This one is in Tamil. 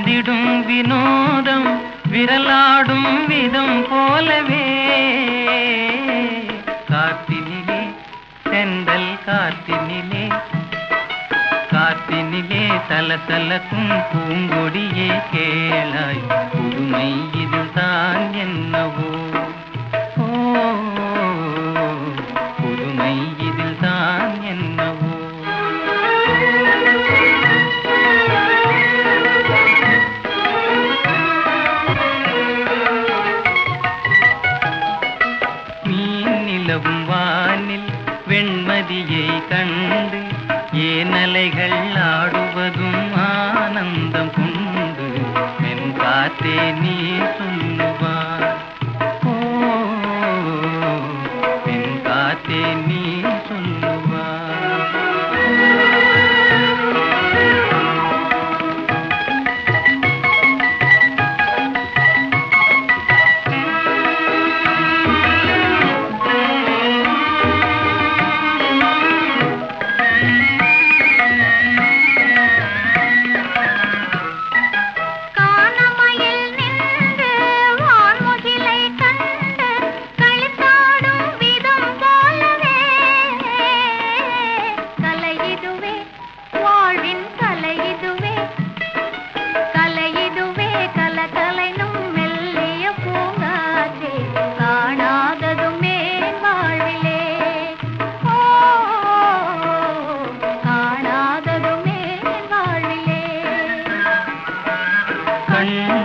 வந்திடும் வினோதம் விரலாடும் விதம் போலவே காத்தினிலே செந்தல் காத்தினிலே காத்தினிலே தலதலக்கும் பூங்கொடியே கேளாய் புதுமை இதுதான் என்னவோ புதுமை இதில்தான் என்னவோ மீன் நிலவும் வானில் வெண்மதியை கண்டு ஏனலைகள் ஆடுவதும் ஆனந்தம் கொண்டு என் காத்தே நீ சொல்லுவார் என் காத்தே நீ சொல்லுவார் கண்